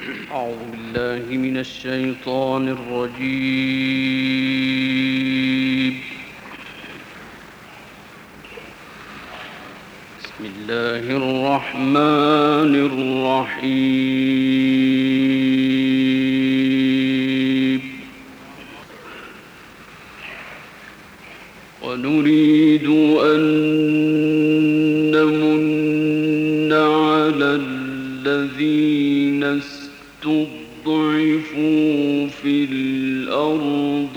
أعوذ بالله من الشيطان الرجيم. بسم الله الرحمن الرحيم. ونريد أن نمن على الذين استضعفوا في الأرض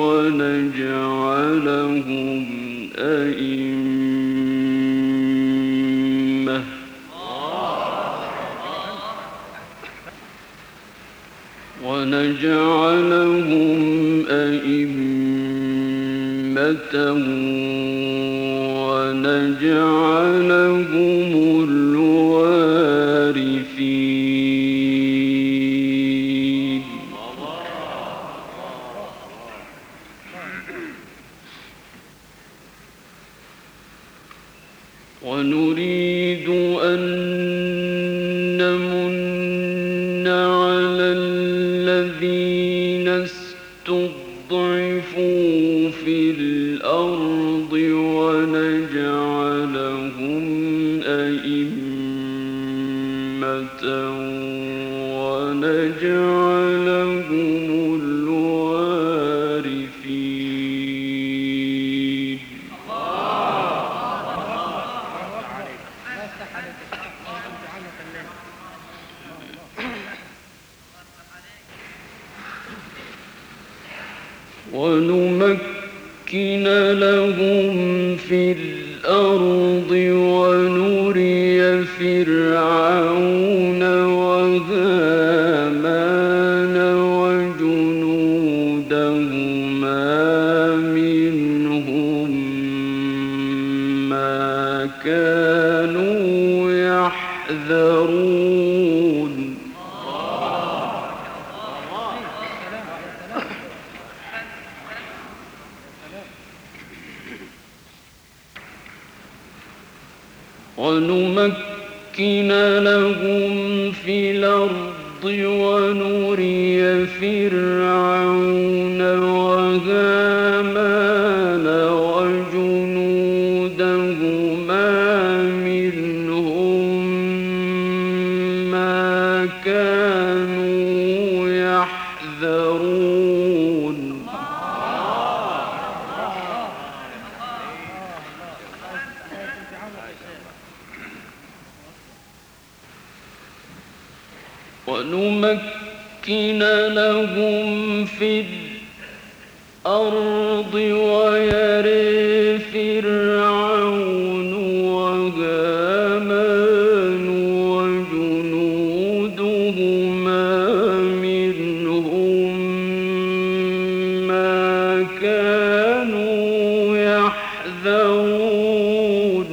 ونجعلهم أئمة ونجعلهم الوارثين. ونريد أن نمن على الذين استضعفوا في الأرض ونجعلهم أئمة ونجعلهم الوارثين. ونمكن لهم في الأرض ونري فرعون وهامان وجنودهما منهم ما كانوا يحذرون. ونمكن لهم في الأرض ونري فرعون وهامان وجنودهما منهم ما كانوا يحذرون. ونمكن لهم في الأرض ويري فرعون وهامان وجنودهما منهم ما كانوا يحذرون.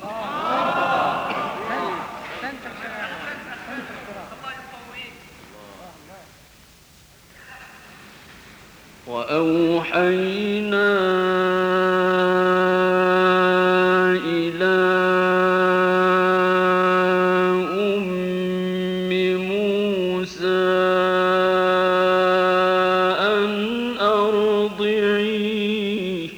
وأوحينا إلى أم موسى أن أرضعيه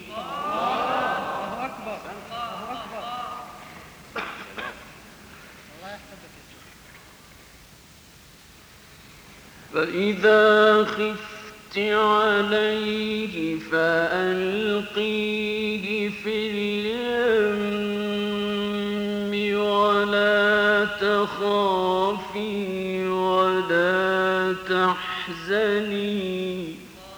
فإذا خفت عليه فألقيه في اليم ولا تخافي ولا تحزني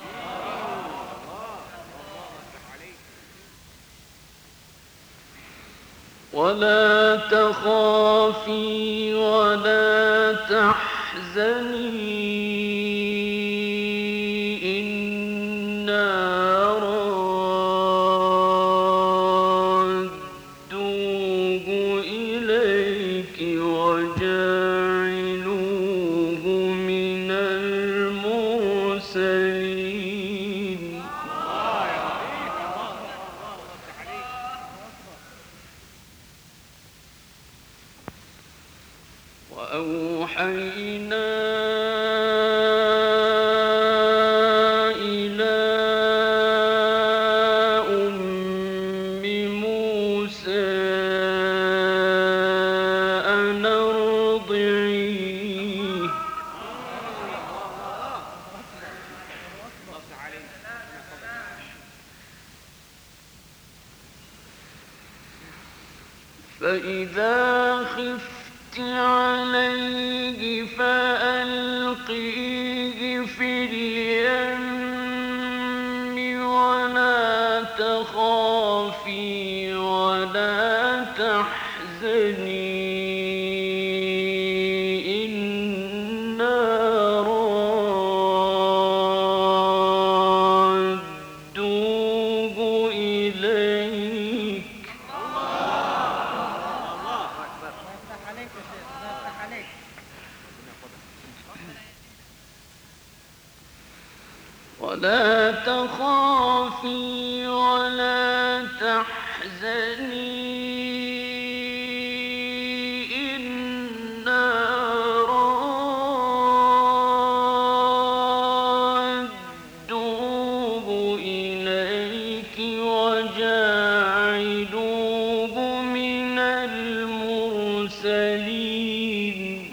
إنا رادوه إليك وجاعلوه من المرسلين. وأوحينا فإذا خفت عليه فألقيه في اليم ولا تخافي ولا تحزني إنا رادوه إليك. ولا تخافي ولا تحزني إنا رادوه إليك وجاعلوه من المرسلين.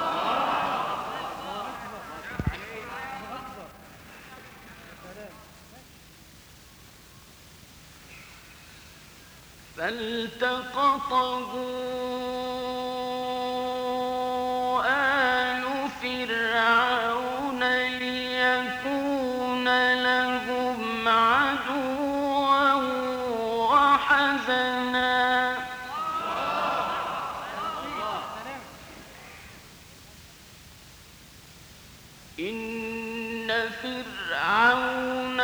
فالتقطه آل فرعون ليكون لهم عدوا وحزنا إن فرعون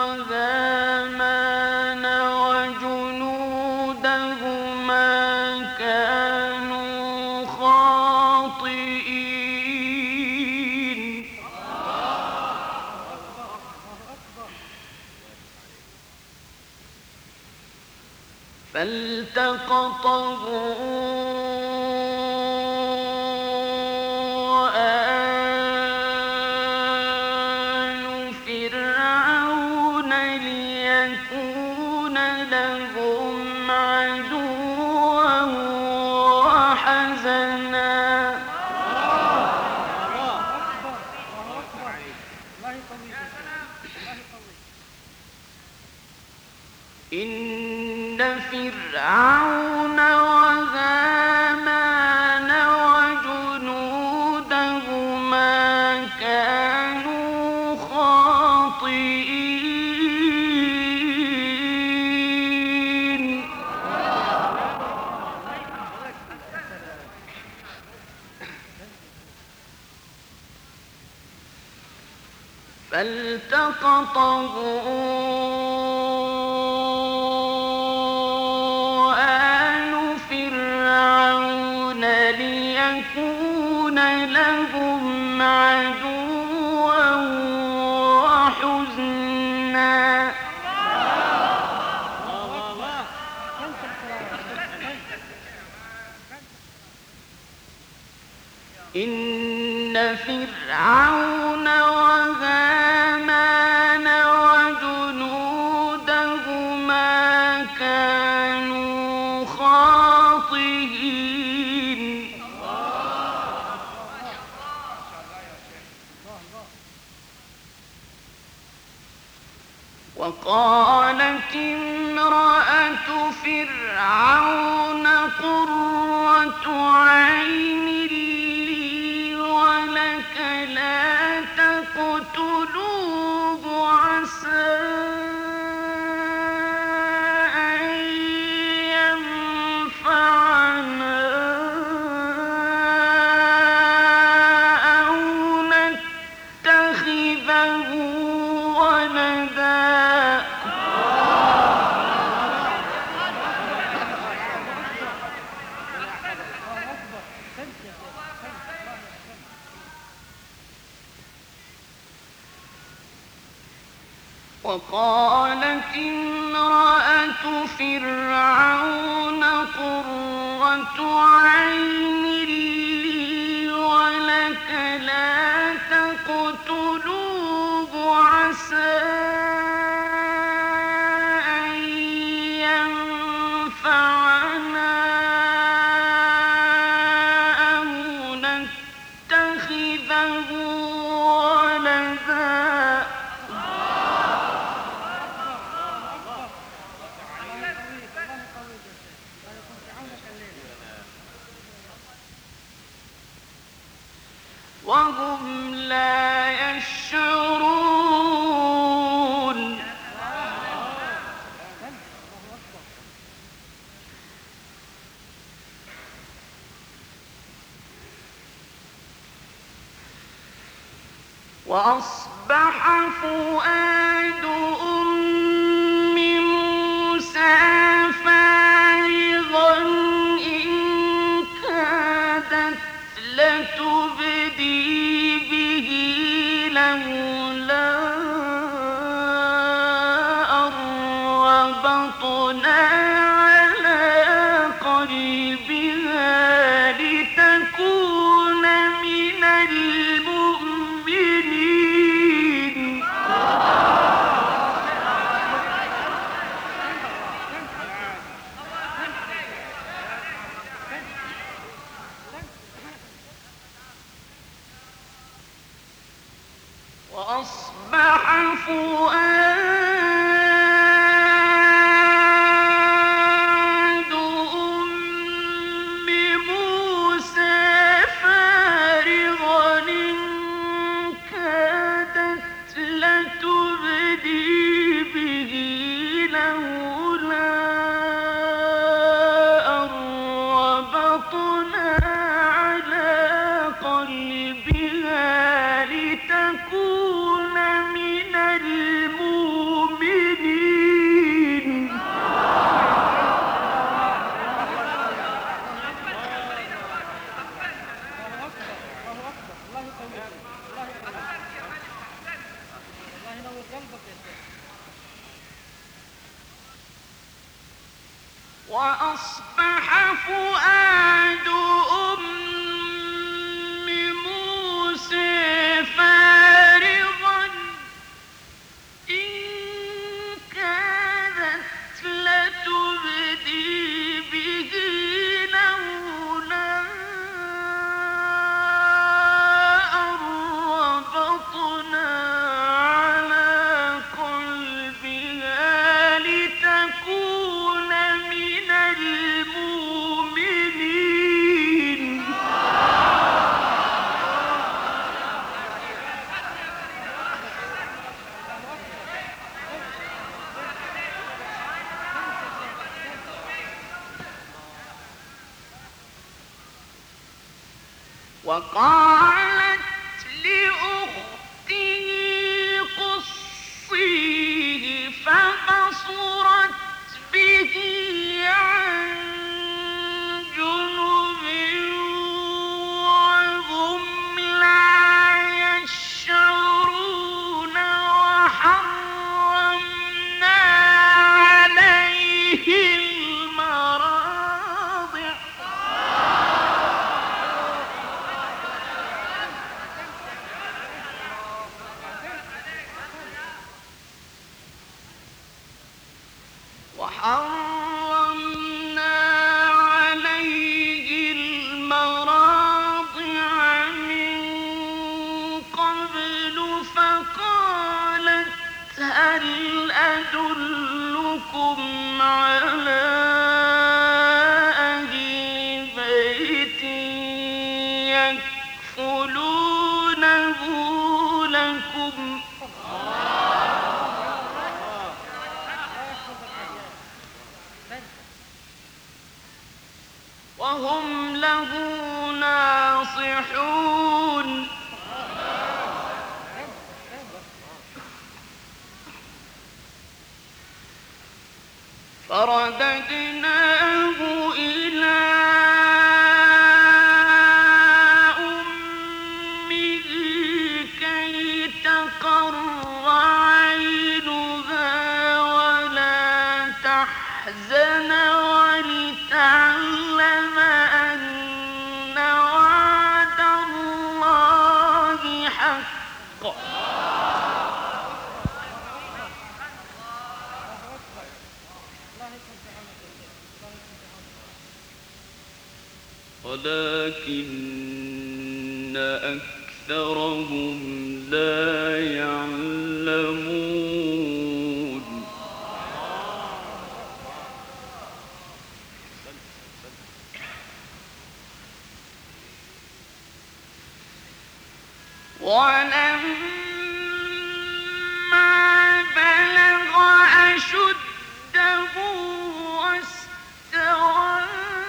وهامان وجنودهما كانوا خاطئين. فالتقطه آل فرعون ليكون لهم عدوا وحزنا إن فرعون وهامان وجنودهما كانوا خاطئين. فالتقطه آل فرعون ليكون لهم عدوا وحزنا إن فرعون وهامان وجنودهما كانوا خاطئين. وقالت امرأة فرعون قرة عين لي ولك لا تقتلوه عسى أن ينفعنا أو نتخذه ولدا. وقالت امرأة فرعون قرة عين لي ولك لا تقتلوه عسى أن ينفعنا أو نتخذه ولدا. وهم لا يشعرون وأصبح فؤاد أم موسى فارغا إن كادت لتبدي به لولا أن ربطنا على قلبها لتكون من المؤمنين وأصبح فؤاد أم موسى فارغا إن كادت لتبدي به لولا أن ربطنا على قلبها لتكون من المؤمنين وأصبح فؤاد أم موسى فارغا إن كادت لتبدي به لولا أن ربطنا على قلبها لتكون من المؤمنين وقالت لأخته قصيه فبصرت به عن جنب وهم لا يشعرون وحرمنا عليه المراضع وحرمنا عليه المراضع من قبل فقالت هل أدلكم على أهل بيت يكفلونه لكم وهم له ناصحون فرددناه إلى أمه كي تقر عينها ولا تحزن ولتعلم أن وعد الله حق ولكن أكثرهم لا يعلمون ولما بلغ أشده واستوى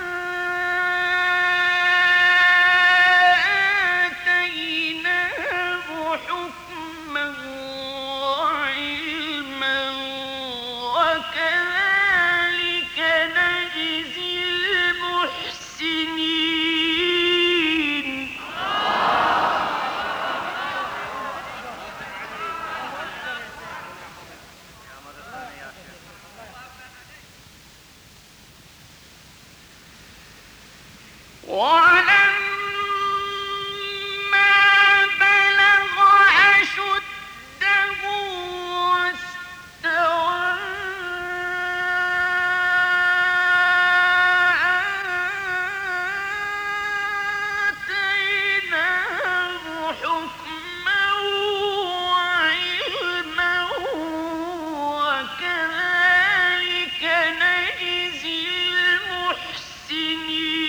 آتيناه حكما وعلما وكذلك نجزي المحسنين. ولما بلغ أشده واستوى آتيناه حكما وعلما وكذلك نجزي المحسنين.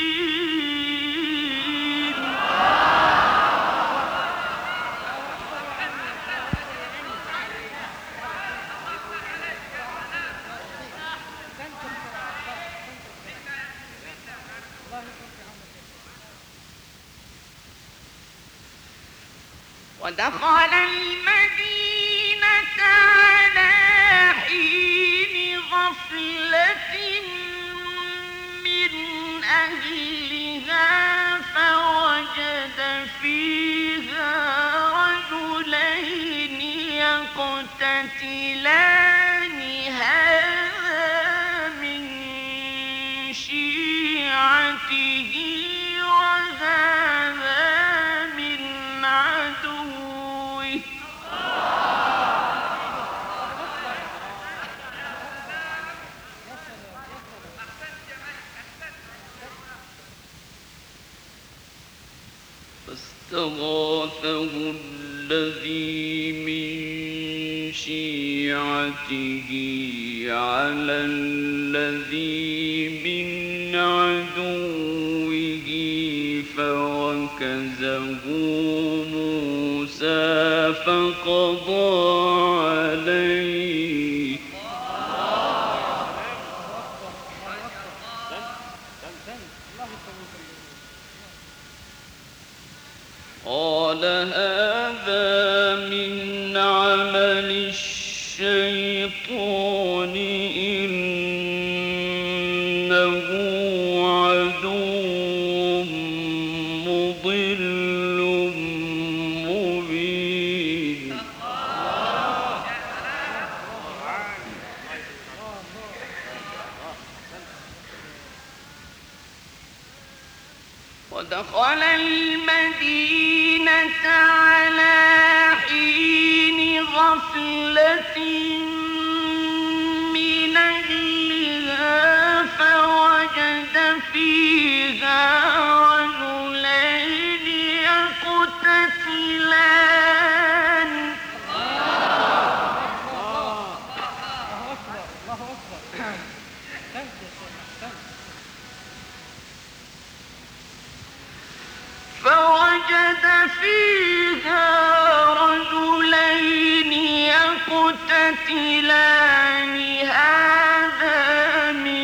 ودخل المدينة على حين غفلة من أهلها فوجد فيها رجلين يقتتلان هذا من شيعته وهذا من عدوه فاستغاثه الذي من شيعته على الذي من عدوه فوكزه موسى فقضى عليه قال هذا من عمل الشيطان إنه عدو مضل مبين. ودخل المدينة على حين غفلة من أهلها فوجد فيها رجلين يقتتلان فوجد فيها رجلين يقتتلان هذا من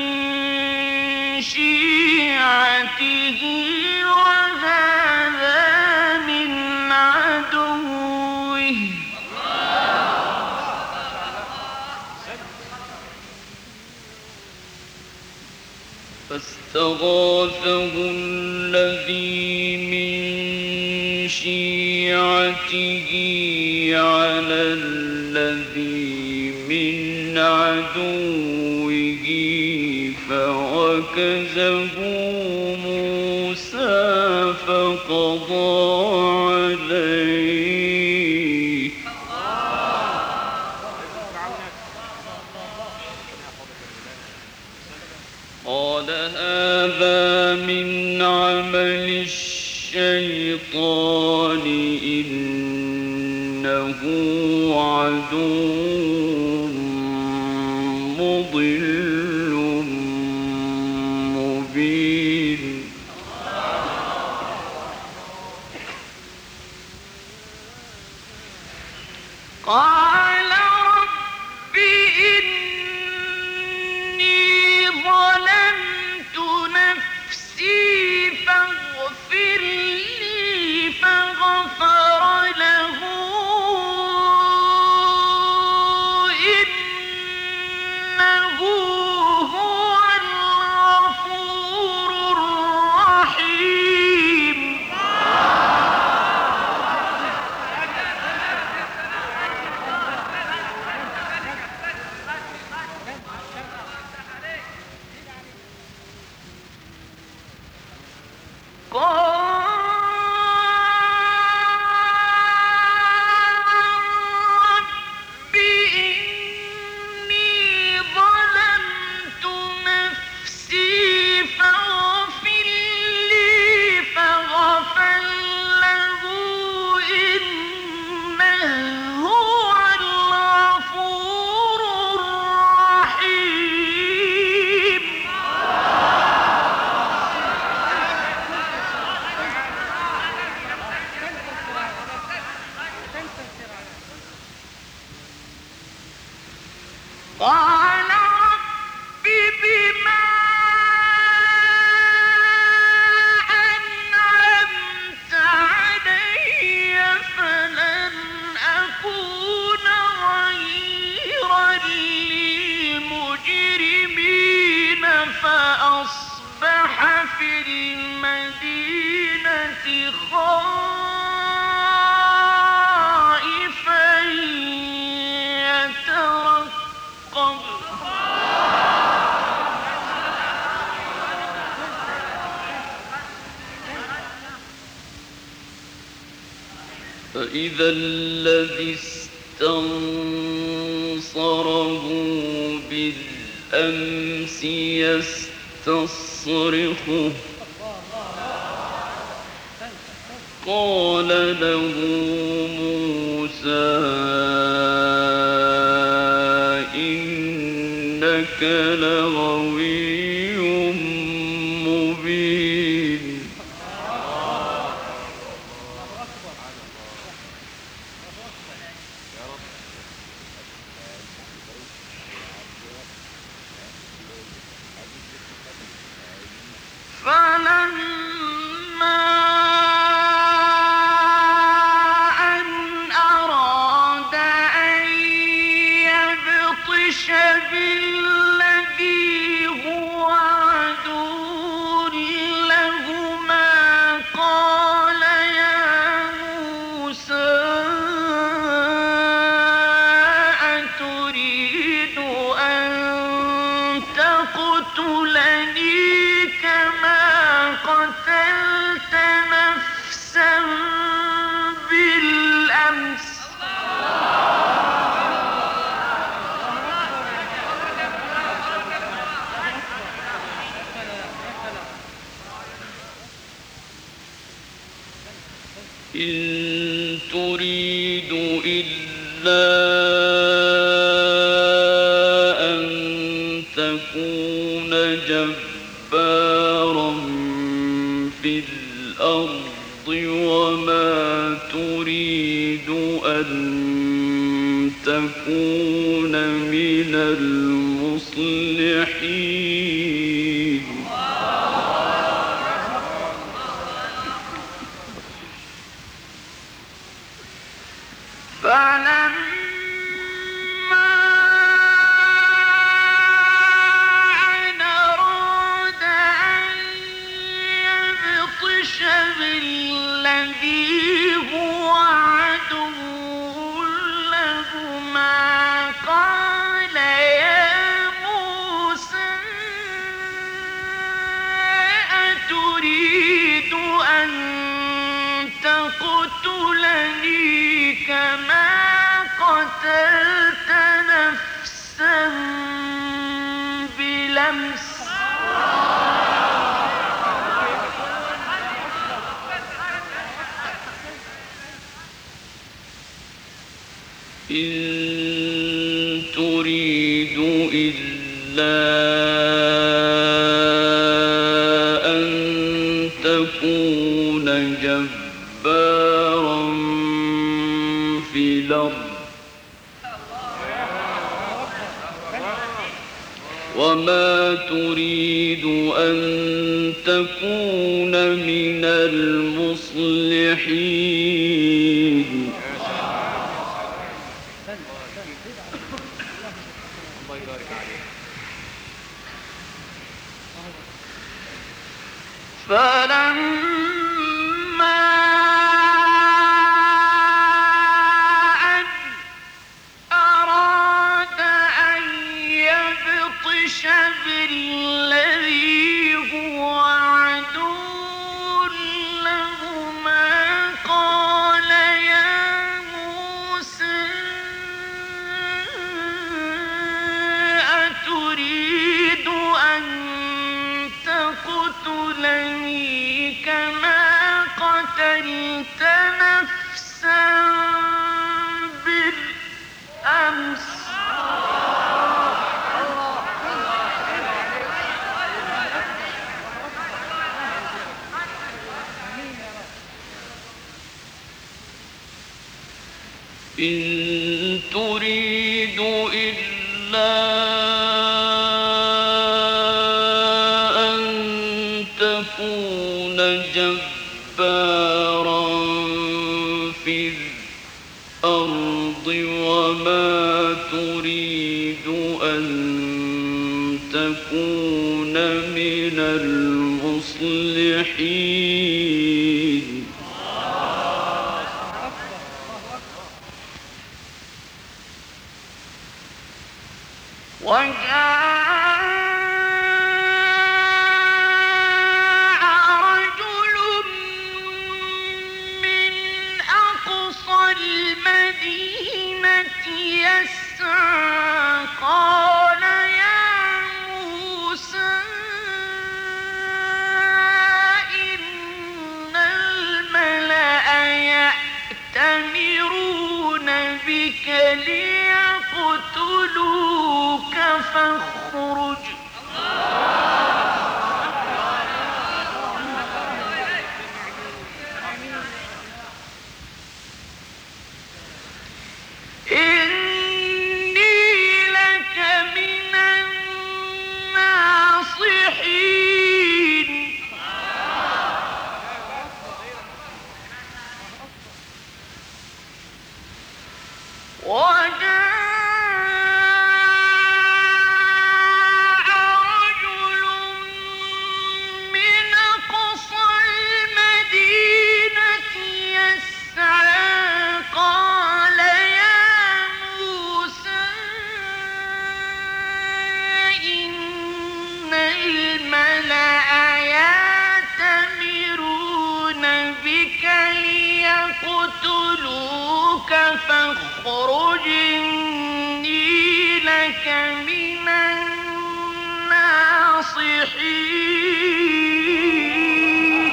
شيعته وهذا من عدوه فاستغاثه الذي من شيعته على الذي من عدوه فوكزه موسى فقضى عليه قال هذا من عمل الشيطان إنه عدو مضل مبين. 「 قال رب إني ظلمت نفسي فاغفر لي فغفر له إنه هو الغفور الرحيم. رب إني ظلمت نفسي فاغفر لي فغفر له إنه هو الغفور الرحيم. قال رب بما أنعمت علي فلن أكون ظهيرا للمجرمين فأصبح في المدينة خائفا يترقب فإذا الذي استنصره بالأمس يستصرخه قال له موسى إنك لغوي مبين. فلما أن أراد أن يبطش بالذي هو عدو لهما قال يا موسى أتريد أن تقتلني كما قتلت نفسا بالأمس إن تريد إلا أن تكون جبارا في الأرض وما تريد أن تكون من المصلحين. فلما أن أراد أن يبطش بالذي هو عدو لهما قال يا موسى أتريد أن تقتلني كما قتلت نفسا بلمس إن تريد إلا أن تكون جبارا في الأرض وما تريد أن تكون من المصلحين. فلما أن أراد أن يبطش بالذي هو عدو لهما قال يا موسى أتريد أن تقتلني كما قتلت نفسا بالأمس إن تريد إلا أن تكون جبارا في الأرض وما تريد أن تكون من المصلحين. وجاء رجل من أقصى المدينة يسعى قال يا موسى إن الملأ يأتمرون بك ليقتلوك فاخرج إني لك من الناصحين. وجاء رجل من أقصى المدينة يسعى قال يا موسى إن الملأ يأتمرون بك ليقتلوك فاخرج إني لك من الناصحين.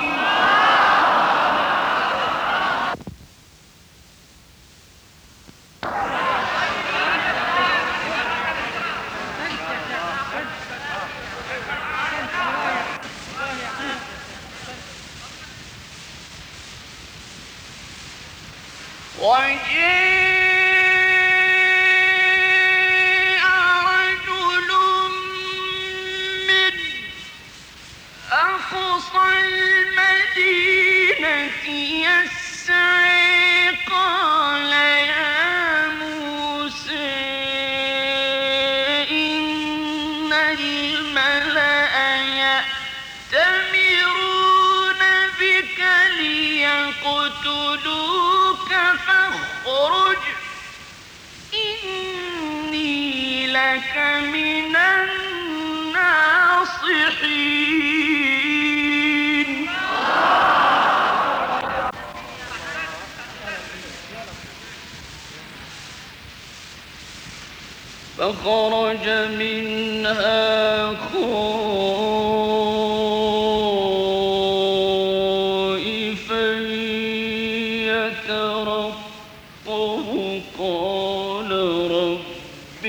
وجاء رجل من أقصى المدينة يسعى قال يا موسى إن الملأ يأتمرون بك ليقتلوك فاخرج إني لك من الناصحين. فخرج منها خائفا يترقب قال رب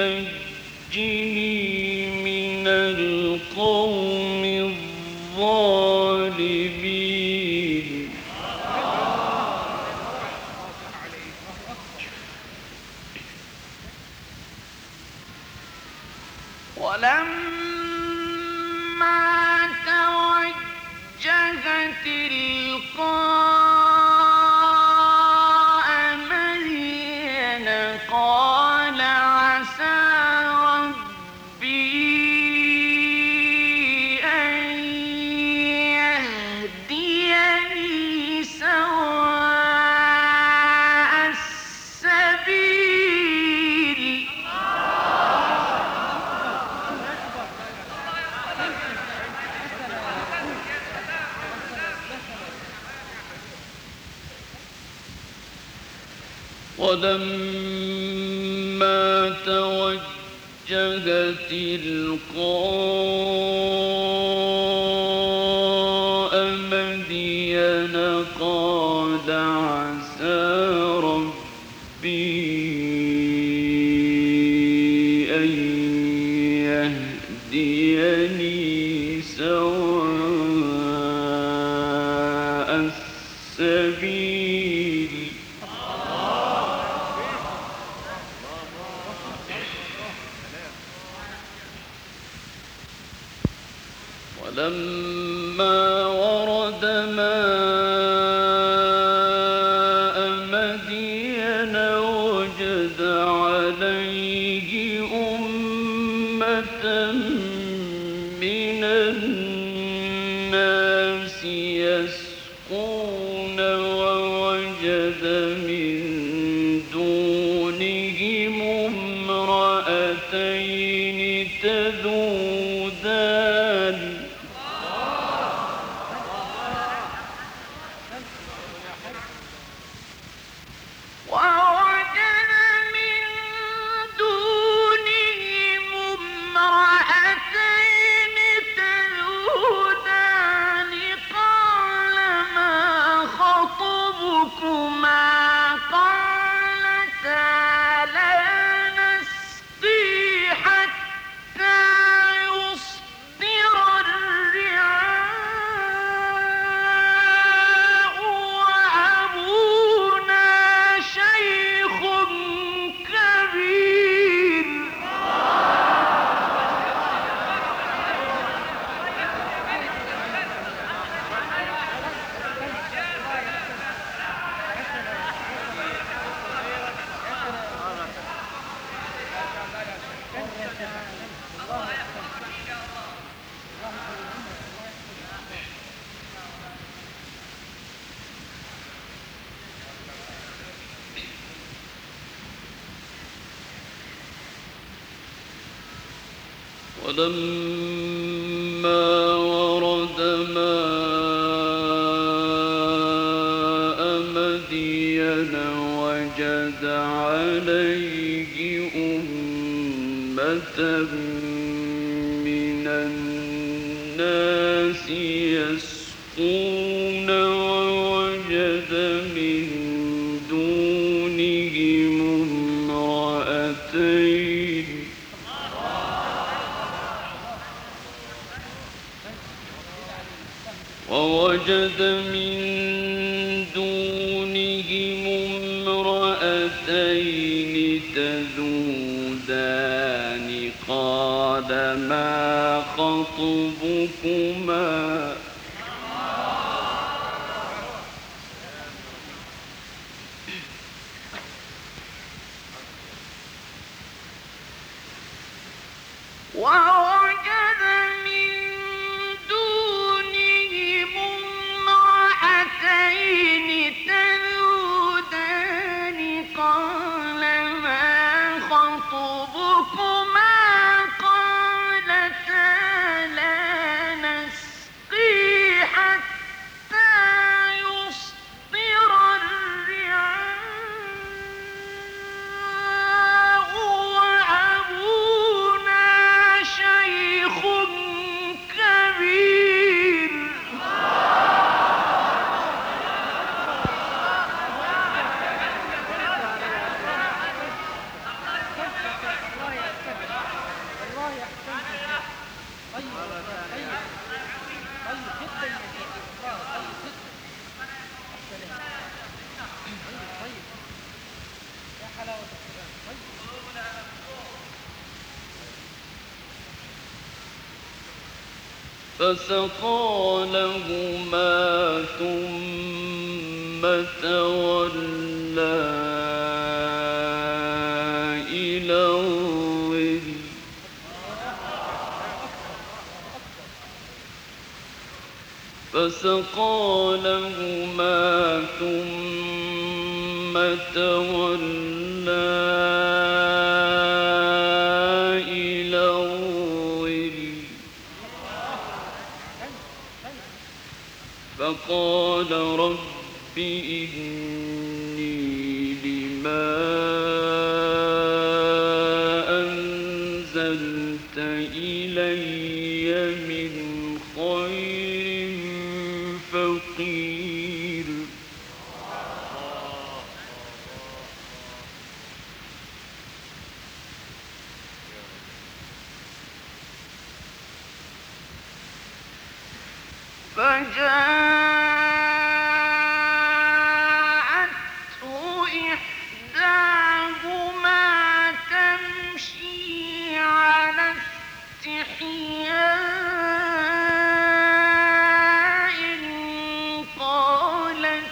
نجني من القوم الظالمين. ولما توجه تلقاء مدين قال عسى ربي أن يهديني سواء السبيل. ولما توجه تلقاء مدين قال عسى ربي أن يهديني سواء السبيل. ولما ورد ماء مدين وجد عليه أمة من الناس يسقون ووجد من دونهم امرأتين تذودان ووجد من دونهم امرأتين تذودان قال ما خطبكما قالتا لا نسقي حتى يصدر الرعاء وأبونا شيخ كبير. ولما ورد ماء مدين وجد عليه أمة من الناس يسقون ووجد من دونهم امرأتين ووجد من دونهم امرأتين تذودان قال ما خطبكما ووجد من دونهم امرأتين تذودان قال ما خطبكما قالتا لا نسقي حتى يصدر الرعاء وأبونا شيخ فسقى لهما ثم تولى إلى الظل فسقى لهما ثم تولى إلى الظل فقال رب إني لما أنزلت إلي من خير فقير فجاءته إحداهما تمشي على استحياء قالت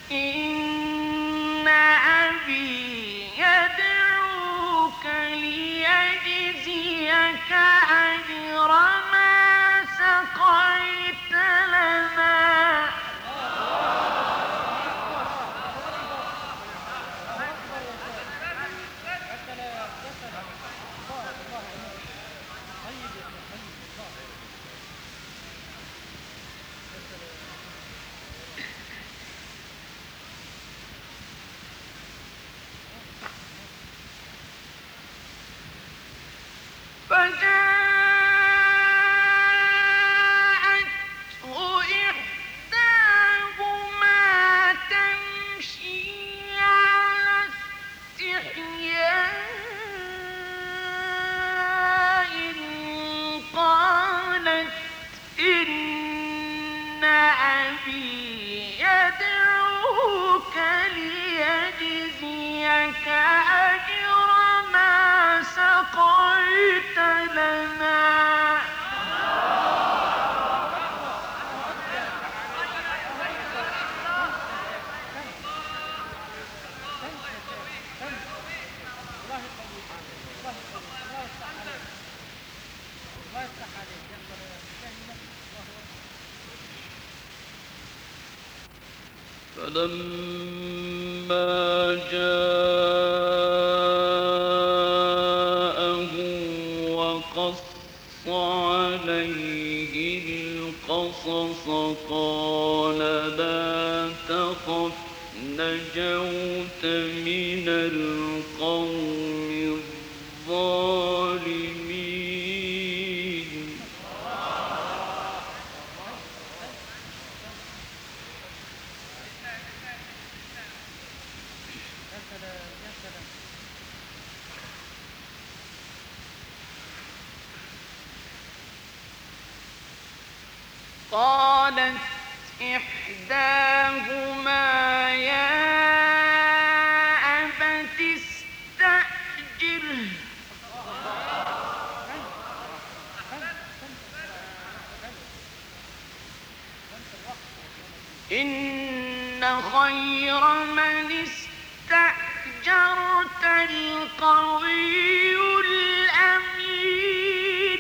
إن أبي يدعوك ليجزيك أجر ما سقيت لنا فجاءته إحداهما تمشي على استحياء قالت إن أبي يدعوك ليجزيك أجر ما سقيت لنا فلما جاءه وقص عليه القصص قال لا تخف نجوت من القوم الظالمين قالت إحداهما يا أبت استأجره إن خير من استأجرت القوي الأمين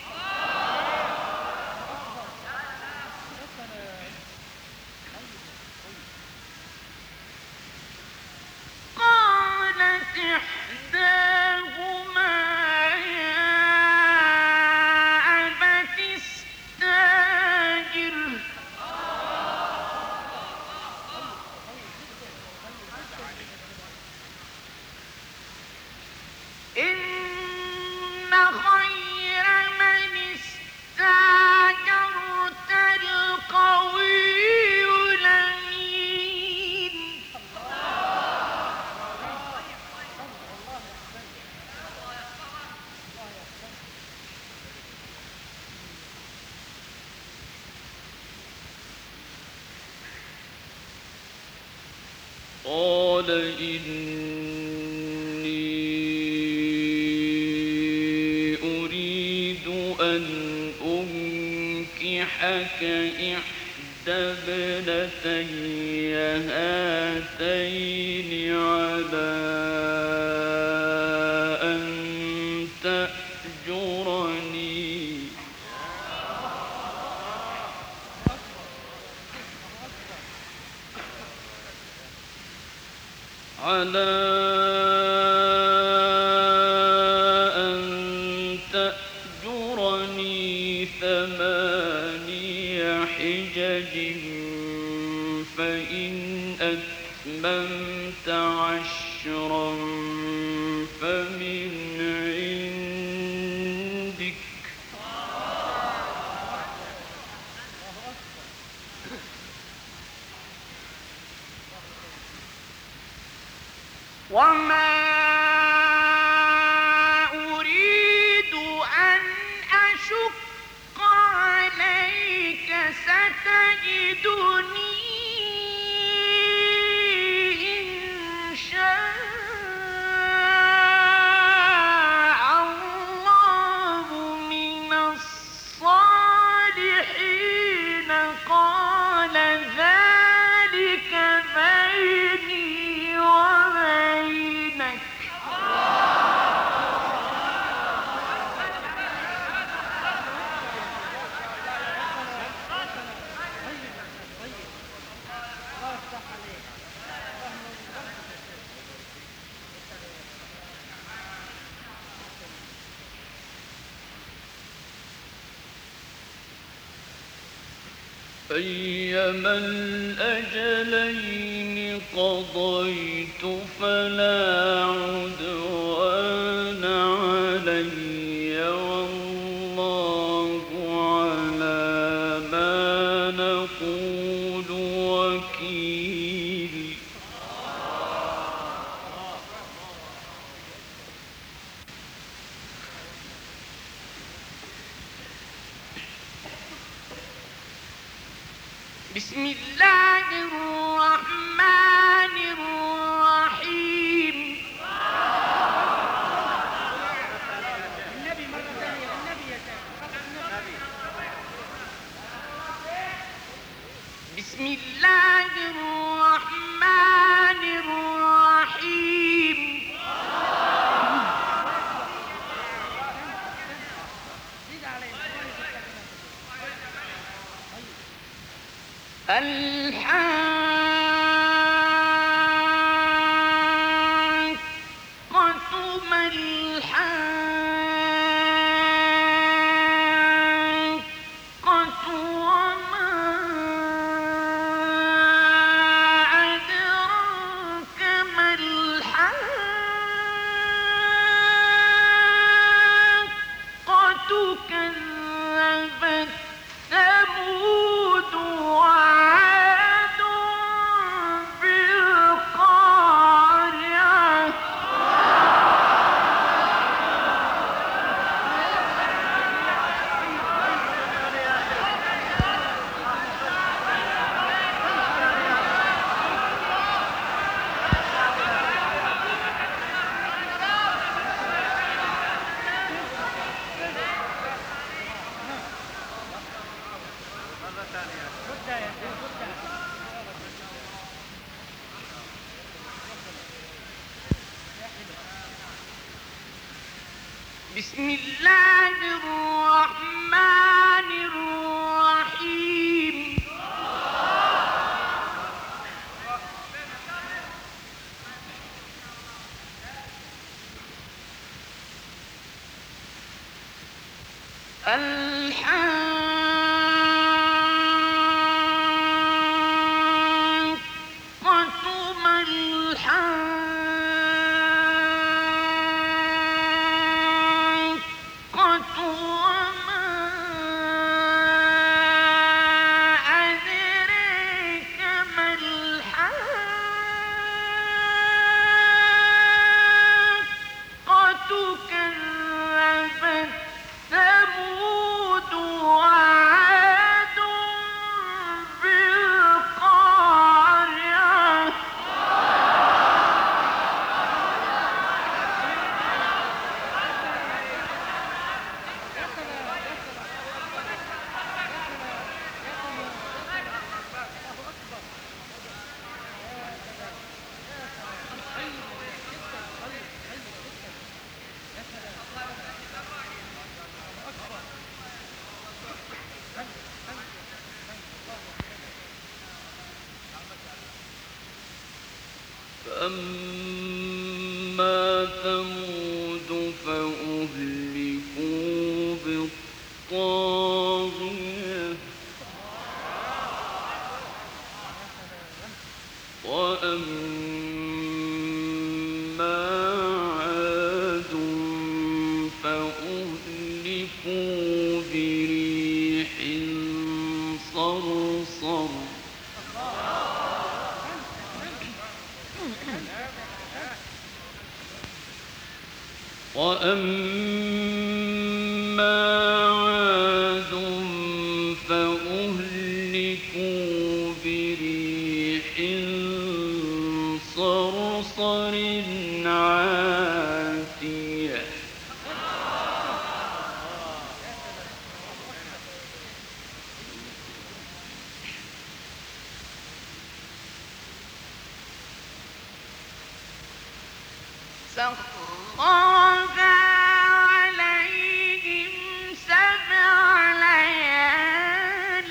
قالت إحداهما يا أبت استأجره إن خير من استأجرت القوي الأمين قال إني أريد أن أضحك إحدى ابنتي هاتين على أن تأجرني ثماني حجج فإن أتممت عشرا فمن عندك وما أريد أن أشق عليك ستجدني إن شاء الله من الصالحين قال ذلك بيني وبينك أيما الأجلين قضيت فلا عدوان علي والله على ما نقول وكيل بسم الله الرحمن الرحيم بسم الله الرحمن الرحيم الحاقة ما الحاقة وما أدراك ما الحاقة كذبت ثمود وعاد بالقارعة بسم الله الرحمن الرحيم الحاقة ما الحاقة وما أدريك ما الحاقة كذبت ثمود فأما ثمود فأهلكوا بالطاغية وأما عاد فأهلكوا بريح صرصر وأما عاد فأهلكوا بريح صرصر عاتية سخرها عليهم 7 ليال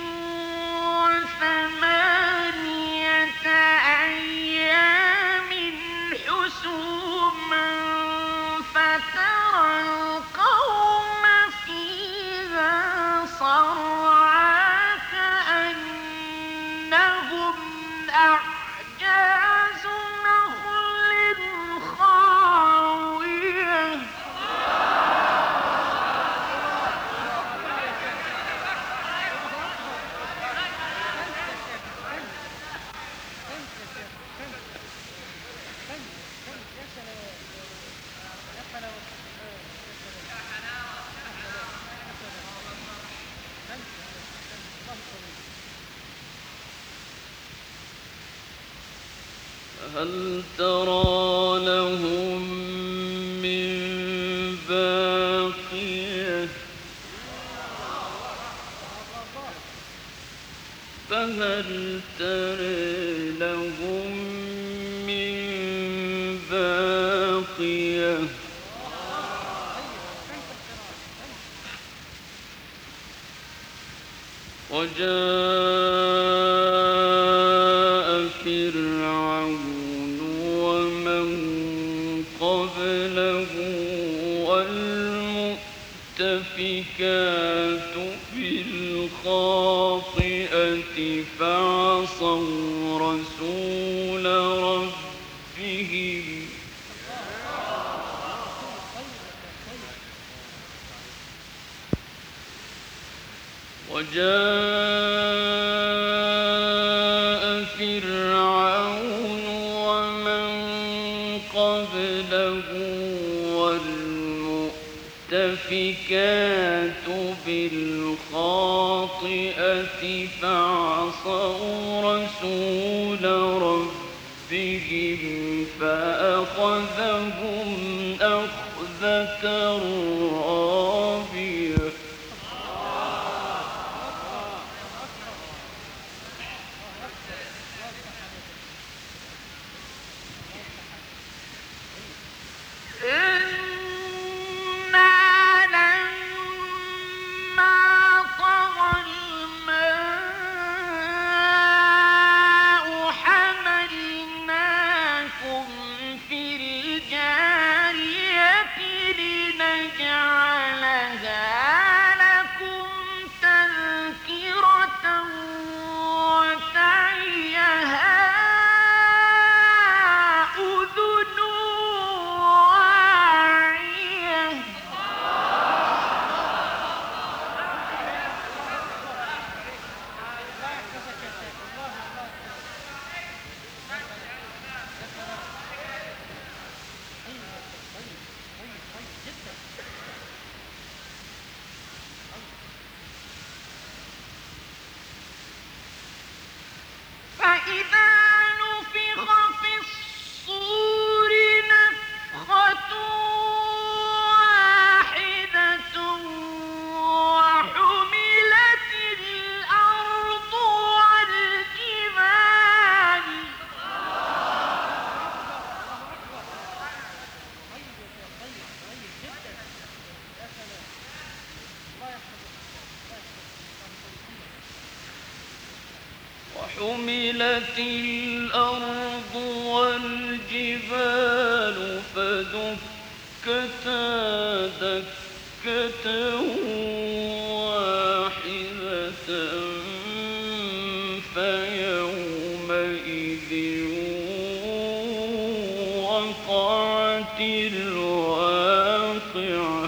و8 أيام حسوما فترى القوم فيها صرعى كأنهم أعجاز نخل خاوية هل ترى لهم من باقية فهل ترى لهم من باقية وجاء فرعون ومن قبله والمؤتفكات بالخاطئة فعصوا رسول ربهم وجاء فرعون ومن قبله والمؤتفكات بالخاطئة فعصوا رسول ربهم فأخذهم أخذة رابية إنا لما طغى الماء حملناكم في الجارية لنجعلها لكم تذكرة وتعيها أذن واعية فإذا نفخ في الصور نفخة واحدة وحملت الأرض والجبال وحملت الأرض والجبال الجبال فدكتا دكة واحدة فيومئذ وقعت الواقعة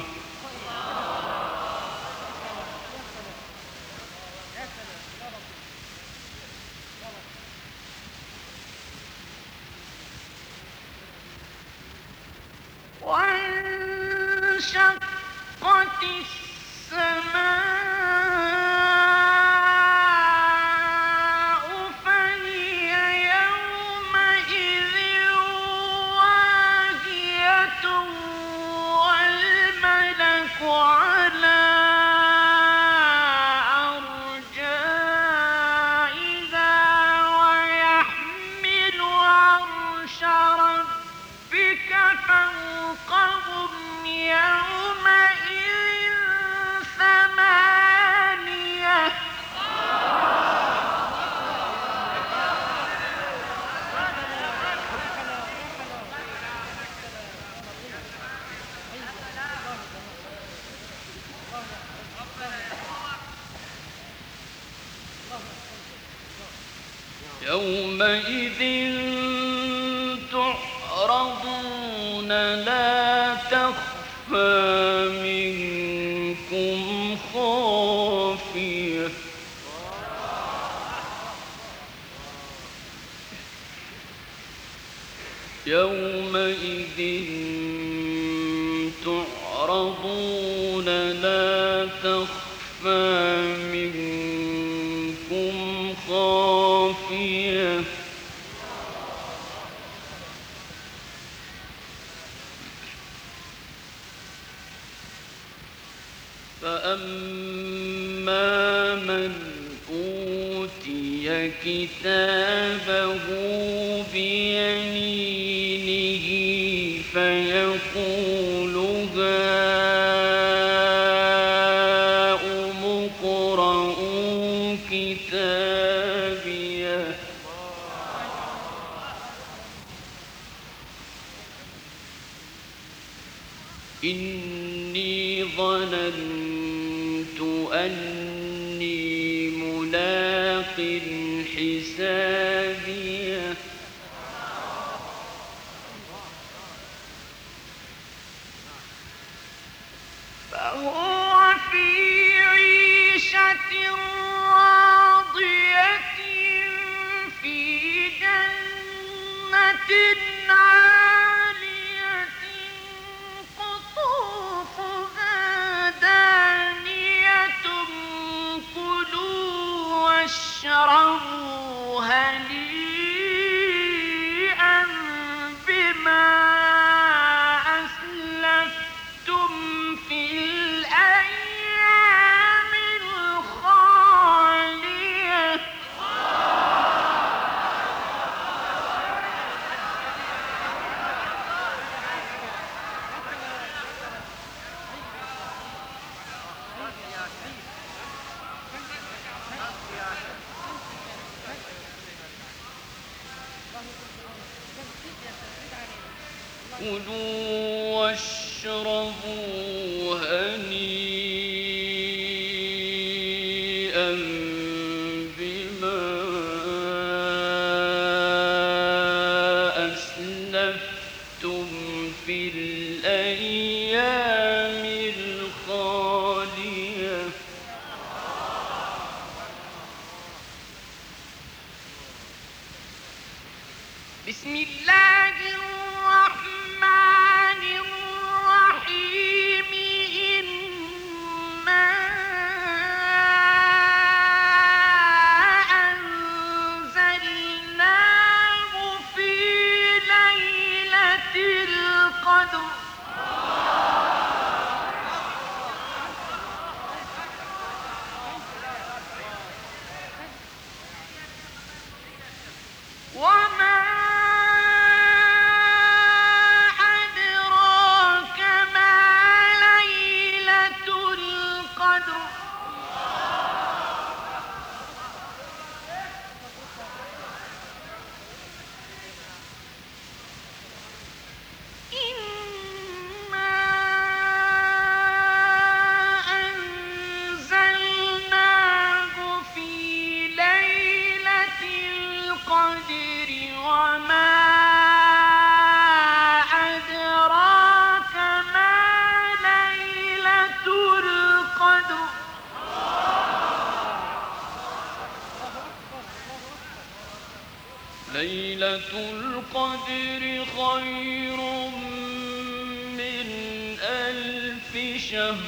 وانشقت السماء فهي يومئذ واهية والملك على أرجائها ويحمل عرش ربك فوقهم يومئذ ثمانية يومئذ تعرضون لا تخفى منكم خافية يومئذ تعرضون لا تخفى منكم خافية فأما من أوتي كتابه بيمينه فيقول هاؤم اقرءوا كتابيه إني ظننت أني ملاق حسابيه فهو في عيشة راضية في جنة عالية قطوفها دانية كلوا واشربوا هنيئا بما أسلفتم في الأيام الخالية كلوا واشربوا هنيئا بما أسلفتم في الأيام الخالية بسم الله الرحمن الرحيم إنا أنزلناه في ليلة القدر وما أدراك ما ليلة القدر ليلة القدر خير من 1000 شهر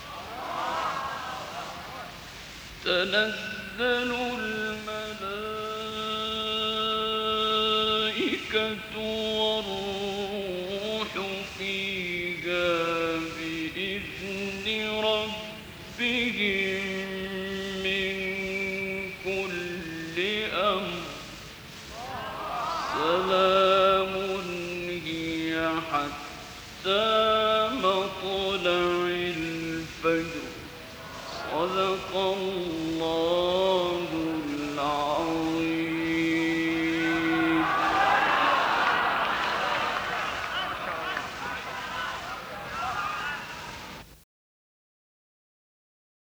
تنزل الملائكة والروح فيها بإذن ربهم من كل أمر سلام هي حتى مطلع الفجر صدق الله